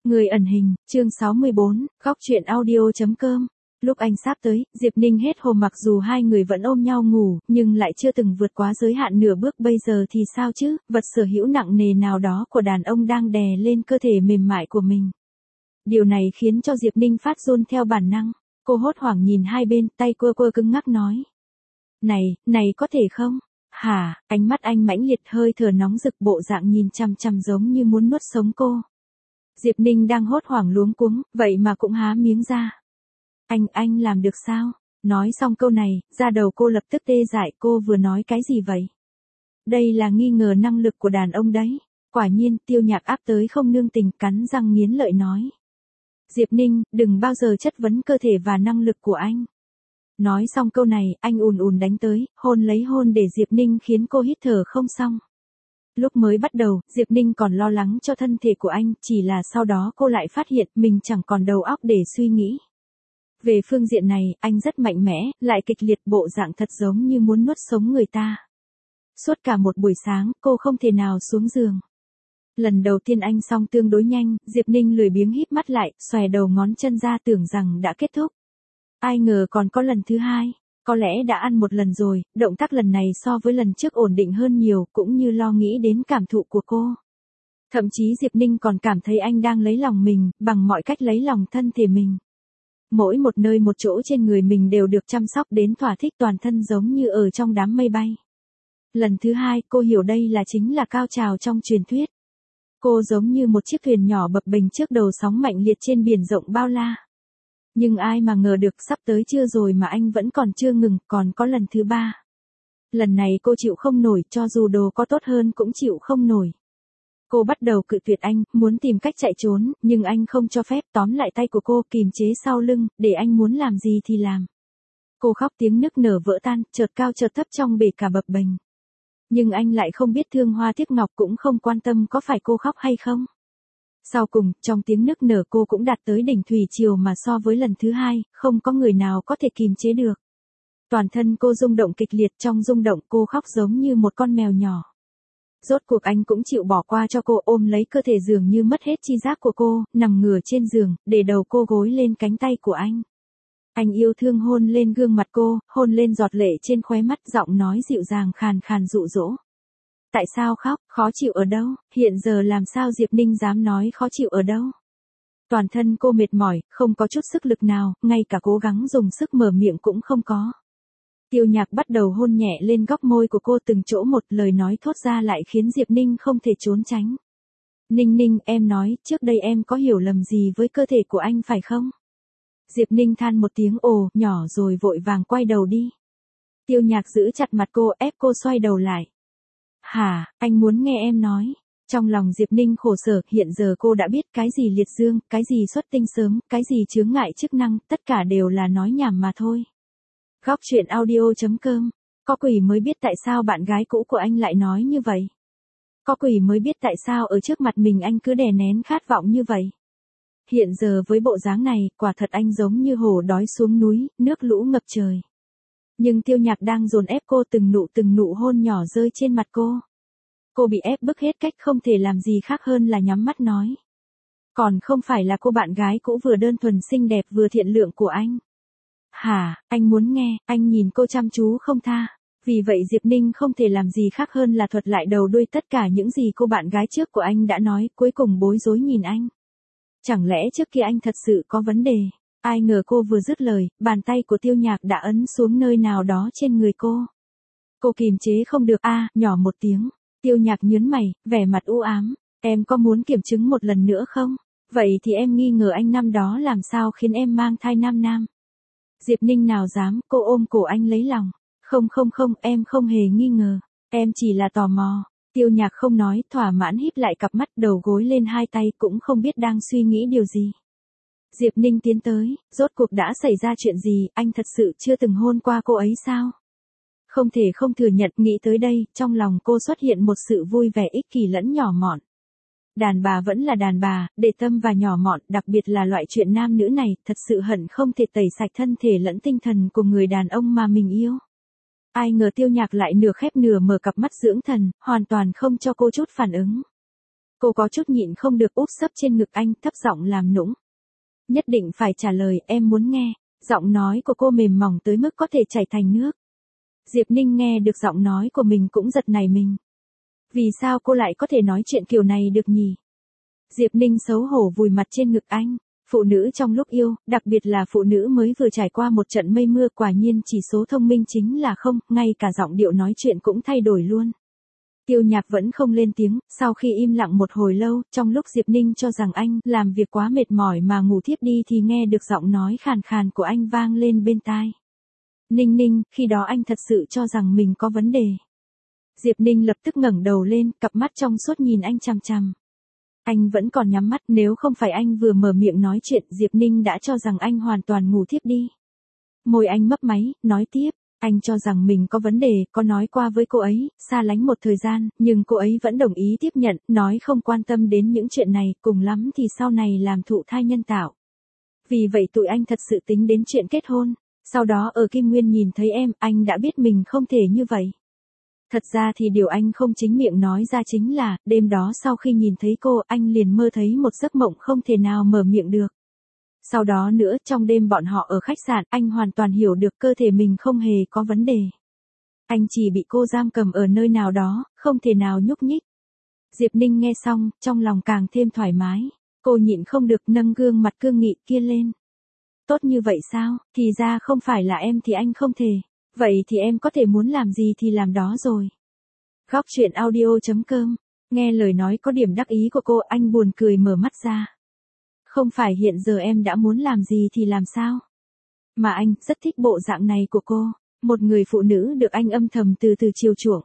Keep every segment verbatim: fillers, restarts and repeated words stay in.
Người ẩn hình, chương sáu mươi bốn, góc truyện audio.com. Lúc anh sắp tới, Diệp Ninh hết hồn mặc dù hai người vẫn ôm nhau ngủ, nhưng lại chưa từng vượt quá giới hạn nửa bước. Bây giờ thì sao chứ, vật sở hữu nặng nề nào đó của đàn ông đang đè lên cơ thể mềm mại của mình. Điều này khiến cho Diệp Ninh phát run theo bản năng. Cô hốt hoảng nhìn hai bên, tay quơ quơ cứng ngắc nói. Này, này có thể không? Hả, ánh mắt anh mãnh liệt, hơi thở nóng rực, bộ dạng nhìn chằm chằm giống như muốn nuốt sống cô. Diệp Ninh đang hốt hoảng luống cuống, vậy mà cũng há miếng ra. Anh, anh làm được sao? Nói xong câu này, da đầu cô lập tức tê dại. Cô vừa nói cái gì vậy? Đây là nghi ngờ năng lực của đàn ông đấy. Quả nhiên, Tiêu Nhạc áp tới không nương tình, cắn răng nghiến lợi nói. Diệp Ninh, đừng bao giờ chất vấn cơ thể và năng lực của anh. Nói xong câu này, anh ùn ùn đánh tới, hôn lấy hôn để Diệp Ninh khiến cô hít thở không xong. Lúc mới bắt đầu, Diệp Ninh còn lo lắng cho thân thể của anh, chỉ là sau đó cô lại phát hiện mình chẳng còn đầu óc để suy nghĩ. Về phương diện này, anh rất mạnh mẽ, lại kịch liệt, bộ dạng thật giống như muốn nuốt sống người ta. Suốt cả một buổi sáng, cô không thể nào xuống giường. Lần đầu tiên anh xong tương đối nhanh, Diệp Ninh lười biếng híp mắt lại, xòe đầu ngón chân ra tưởng rằng đã kết thúc. Ai ngờ còn có lần thứ hai. Có lẽ đã ăn một lần rồi, động tác lần này so với lần trước ổn định hơn nhiều, cũng như lo nghĩ đến cảm thụ của cô. Thậm chí Diệp Ninh còn cảm thấy anh đang lấy lòng mình, bằng mọi cách lấy lòng thân thể mình. Mỗi một nơi một chỗ trên người mình đều được chăm sóc đến thỏa thích, toàn thân giống như ở trong đám mây bay. Lần thứ hai, cô hiểu đây là chính là cao trào trong truyền thuyết. Cô giống như một chiếc thuyền nhỏ bập bềnh trước đầu sóng mạnh liệt trên biển rộng bao la. Nhưng ai mà ngờ được, sắp tới chưa rồi mà anh vẫn còn chưa ngừng, còn có lần thứ ba. Lần này cô chịu không nổi, cho dù đồ có tốt hơn cũng chịu không nổi. Cô bắt đầu cự tuyệt anh, muốn tìm cách chạy trốn, nhưng anh không cho phép, tóm lại tay của cô, kìm chế sau lưng, để anh muốn làm gì thì làm. Cô khóc tiếng nức nở vỡ tan, chợt cao chợt thấp trong bể cả bập bềnh. Nhưng anh lại không biết thương hoa tiếc ngọc, cũng không quan tâm có phải cô khóc hay không. Sau cùng, trong tiếng nức nở cô cũng đạt tới đỉnh thủy triều mà so với lần thứ hai, không có người nào có thể kìm chế được. Toàn thân cô rung động kịch liệt, trong rung động cô khóc giống như một con mèo nhỏ. Rốt cuộc anh cũng chịu bỏ qua cho cô, ôm lấy cơ thể dường như mất hết chi giác của cô, nằm ngửa trên giường, để đầu cô gối lên cánh tay của anh. Anh yêu thương hôn lên gương mặt cô, hôn lên giọt lệ trên khóe mắt, giọng nói dịu dàng khàn khàn dụ dỗ. Tại sao khóc, khó chịu ở đâu, hiện giờ làm sao Diệp Ninh dám nói khó chịu ở đâu. Toàn thân cô mệt mỏi, không có chút sức lực nào, ngay cả cố gắng dùng sức mở miệng cũng không có. Tiêu Nhạc bắt đầu hôn nhẹ lên góc môi của cô từng chỗ một, lời nói thốt ra lại khiến Diệp Ninh không thể trốn tránh. Ninh Ninh, em nói, trước đây em có hiểu lầm gì với cơ thể của anh phải không? Diệp Ninh than một tiếng ồ, nhỏ rồi vội vàng quay đầu đi. Tiêu Nhạc giữ chặt mặt cô, ép cô xoay đầu lại. Hả, anh muốn nghe em nói. Trong lòng Diệp Ninh khổ sở, hiện giờ cô đã biết cái gì liệt dương, cái gì xuất tinh sớm, cái gì chướng ngại chức năng, tất cả đều là nói nhảm mà thôi. Góc truyện audio.com. Có quỷ mới biết tại sao bạn gái cũ của anh lại nói như vậy. Có quỷ mới biết tại sao ở trước mặt mình anh cứ đè nén khát vọng như vậy. Hiện giờ với bộ dáng này, quả thật anh giống như hổ đói xuống núi, nước lũ ngập trời. Nhưng Tiêu Nhạc đang dồn ép cô, từng nụ từng nụ hôn nhỏ rơi trên mặt cô. Cô bị ép bức hết cách, không thể làm gì khác hơn là nhắm mắt nói. Còn không phải là cô bạn gái cũ vừa đơn thuần xinh đẹp vừa thiện lượng của anh. Hả, anh muốn nghe, anh nhìn cô chăm chú không tha. Vì vậy Diệp Ninh không thể làm gì khác hơn là thuật lại đầu đuôi tất cả những gì cô bạn gái trước của anh đã nói, cuối cùng bối rối nhìn anh. Chẳng lẽ trước kia anh thật sự có vấn đề? Ai ngờ cô vừa dứt lời, bàn tay của Tiêu Nhạc đã ấn xuống nơi nào đó trên người cô. Cô kìm chế không được, a, à, nhỏ một tiếng. Tiêu Nhạc nhớn mày, vẻ mặt u ám. Em có muốn kiểm chứng một lần nữa không? Vậy thì em nghi ngờ anh năm đó làm sao khiến em mang thai nam nam? Diệp Ninh nào dám, cô ôm cổ anh lấy lòng. Không không không, em không hề nghi ngờ. Em chỉ là tò mò. Tiêu Nhạc không nói, thỏa mãn híp lại cặp mắt, đầu gối lên hai tay, cũng không biết đang suy nghĩ điều gì. Diệp Ninh tiến tới, rốt cuộc đã xảy ra chuyện gì, anh thật sự chưa từng hôn qua cô ấy sao? Không thể không thừa nhận, nghĩ tới đây, trong lòng cô xuất hiện một sự vui vẻ ích kỷ lẫn nhỏ mọn. Đàn bà vẫn là đàn bà, để tâm và nhỏ mọn, đặc biệt là loại chuyện nam nữ này, thật sự hận không thể tẩy sạch thân thể lẫn tinh thần của người đàn ông mà mình yêu. Ai ngờ Tiêu Nhạc lại nửa khép nửa mở cặp mắt dưỡng thần, hoàn toàn không cho cô chút phản ứng. Cô có chút nhịn không được úp sấp trên ngực anh, thấp giọng làm nũng. Nhất định phải trả lời, em muốn nghe. Giọng nói của cô mềm mỏng tới mức có thể chảy thành nước. Diệp Ninh nghe được giọng nói của mình cũng giật nảy mình. Vì sao cô lại có thể nói chuyện kiểu này được nhỉ? Diệp Ninh xấu hổ vùi mặt trên ngực anh. Phụ nữ trong lúc yêu, đặc biệt là phụ nữ mới vừa trải qua một trận mây mưa, quả nhiên chỉ số thông minh chính là không, ngay cả giọng điệu nói chuyện cũng thay đổi luôn. Tiêu Nhạc vẫn không lên tiếng, sau khi im lặng một hồi lâu, trong lúc Diệp Ninh cho rằng anh làm việc quá mệt mỏi mà ngủ thiếp đi thì nghe được giọng nói khàn khàn của anh vang lên bên tai. Ninh Ninh, khi đó anh thật sự cho rằng mình có vấn đề. Diệp Ninh lập tức ngẩng đầu lên, cặp mắt trong suốt nhìn anh chằm chằm. Anh vẫn còn nhắm mắt, nếu không phải anh vừa mở miệng nói chuyện, Diệp Ninh đã cho rằng anh hoàn toàn ngủ thiếp đi. Môi anh mấp máy, nói tiếp, anh cho rằng mình có vấn đề, có nói qua với cô ấy, xa lánh một thời gian, nhưng cô ấy vẫn đồng ý tiếp nhận, nói không quan tâm đến những chuyện này, cùng lắm thì sau này làm thụ thai nhân tạo. Vì vậy tụi anh thật sự tính đến chuyện kết hôn, sau đó ở Kim Nguyên nhìn thấy em, anh đã biết mình không thể như vậy. Thật ra thì điều anh không chính miệng nói ra chính là, đêm đó sau khi nhìn thấy cô, anh liền mơ thấy một giấc mộng không thể nào mở miệng được. Sau đó nữa, trong đêm bọn họ ở khách sạn, anh hoàn toàn hiểu được cơ thể mình không hề có vấn đề. Anh chỉ bị cô giam cầm ở nơi nào đó, không thể nào nhúc nhích. Diệp Ninh nghe xong, trong lòng càng thêm thoải mái. Cô nhịn không được nâng gương mặt cương nghị kia lên. Tốt như vậy sao, thì ra không phải là em thì anh không thể. Vậy thì em có thể muốn làm gì thì làm đó rồi. Góc truyện audio chấm com. Nghe lời nói có điểm đắc ý của cô, anh buồn cười mở mắt ra. Không phải hiện giờ em đã muốn làm gì thì làm sao. Mà anh rất thích bộ dạng này của cô. Một người phụ nữ được anh âm thầm từ từ chiều chuộng.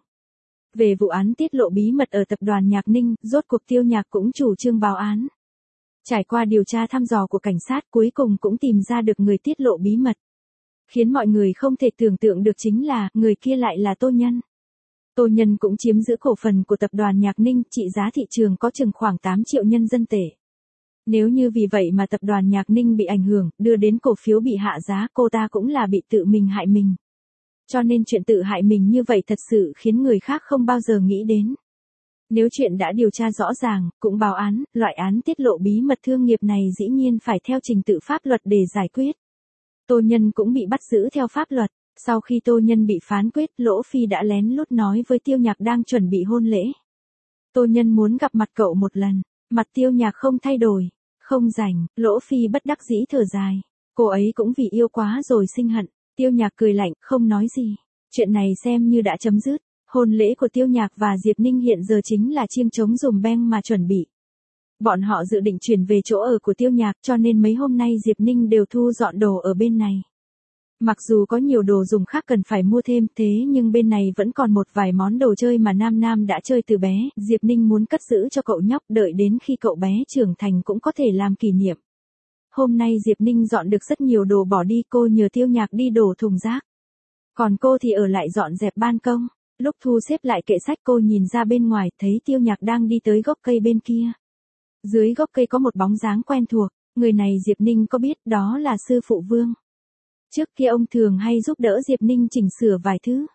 Về vụ án tiết lộ bí mật ở tập đoàn Nhạc Ninh, rốt cuộc Tiêu Nhạc cũng chủ trương báo án. Trải qua điều tra thăm dò của cảnh sát, cuối cùng cũng tìm ra được người tiết lộ bí mật. Khiến mọi người không thể tưởng tượng được chính là, người kia lại là Tô Nhân. Tô Nhân cũng chiếm giữ cổ phần của tập đoàn Nhạc Ninh, trị giá thị trường có chừng khoảng tám triệu nhân dân tệ. Nếu như vì vậy mà tập đoàn Nhạc Ninh bị ảnh hưởng, đưa đến cổ phiếu bị hạ giá, cô ta cũng là bị tự mình hại mình. Cho nên chuyện tự hại mình như vậy thật sự khiến người khác không bao giờ nghĩ đến. Nếu chuyện đã điều tra rõ ràng, cũng báo án, loại án tiết lộ bí mật thương nghiệp này dĩ nhiên phải theo trình tự pháp luật để giải quyết. Tô Nhân cũng bị bắt giữ theo pháp luật. Sau khi Tô Nhân bị phán quyết, Lỗ Phi đã lén lút nói với Tiêu Nhạc đang chuẩn bị hôn lễ. Tô Nhân muốn gặp mặt cậu một lần. Mặt Tiêu Nhạc không thay đổi. Không rảnh, Lỗ Phi bất đắc dĩ thở dài. Cô ấy cũng vì yêu quá rồi sinh hận. Tiêu Nhạc cười lạnh, không nói gì. Chuyện này xem như đã chấm dứt. Hôn lễ của Tiêu Nhạc và Diệp Ninh hiện giờ chính là chiêng trống dùm beng mà chuẩn bị. Bọn họ dự định chuyển về chỗ ở của Tiêu Nhạc, cho nên mấy hôm nay Diệp Ninh đều thu dọn đồ ở bên này. Mặc dù có nhiều đồ dùng khác cần phải mua thêm, thế nhưng bên này vẫn còn một vài món đồ chơi mà Nam Nam đã chơi từ bé, Diệp Ninh muốn cất giữ cho cậu nhóc, đợi đến khi cậu bé trưởng thành cũng có thể làm kỷ niệm. Hôm nay Diệp Ninh dọn được rất nhiều đồ bỏ đi, cô nhờ Tiêu Nhạc đi đổ thùng rác. Còn cô thì ở lại dọn dẹp ban công. Lúc thu xếp lại kệ sách, cô nhìn ra bên ngoài, thấy Tiêu Nhạc đang đi tới gốc cây bên kia. Dưới gốc cây có một bóng dáng quen thuộc, người này Diệp Ninh có biết, đó là sư phụ Vương. Trước kia ông thường hay giúp đỡ Diệp Ninh chỉnh sửa vài thứ.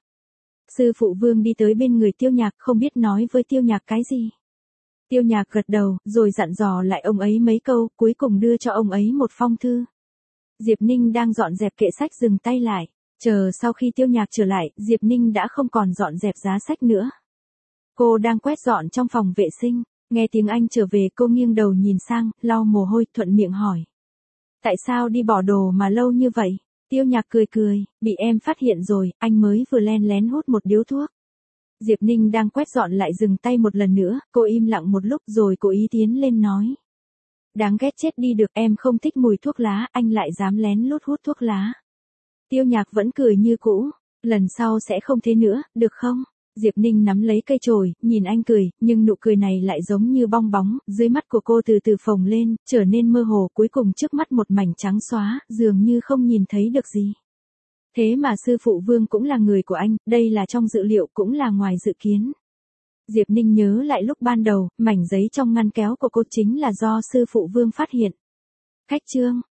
Sư phụ Vương đi tới bên người Tiêu Nhạc, không biết nói với Tiêu Nhạc cái gì. Tiêu Nhạc gật đầu, rồi dặn dò lại ông ấy mấy câu, cuối cùng đưa cho ông ấy một phong thư. Diệp Ninh đang dọn dẹp kệ sách dừng tay lại. Chờ sau khi Tiêu Nhạc trở lại, Diệp Ninh đã không còn dọn dẹp giá sách nữa. Cô đang quét dọn trong phòng vệ sinh. Nghe tiếng anh trở về, cô nghiêng đầu nhìn sang, lau mồ hôi, thuận miệng hỏi. Tại sao đi bỏ đồ mà lâu như vậy? Tiêu Nhạc cười cười, bị em phát hiện rồi, anh mới vừa len lén hút một điếu thuốc. Diệp Ninh đang quét dọn lại dừng tay một lần nữa, cô im lặng một lúc rồi cố ý tiến lên nói. Đáng ghét chết đi được, em không thích mùi thuốc lá, anh lại dám lén lút hút thuốc lá. Tiêu Nhạc vẫn cười như cũ, lần sau sẽ không thế nữa, được không? Diệp Ninh nắm lấy cây chổi, nhìn anh cười, nhưng nụ cười này lại giống như bong bóng, dưới mắt của cô từ từ phồng lên, trở nên mơ hồ, cuối cùng trước mắt một mảnh trắng xóa, dường như không nhìn thấy được gì. Thế mà sư phụ Vương cũng là người của anh, đây là trong dự liệu cũng là ngoài dự kiến. Diệp Ninh nhớ lại lúc ban đầu, mảnh giấy trong ngăn kéo của cô chính là do sư phụ Vương phát hiện. Khách trương,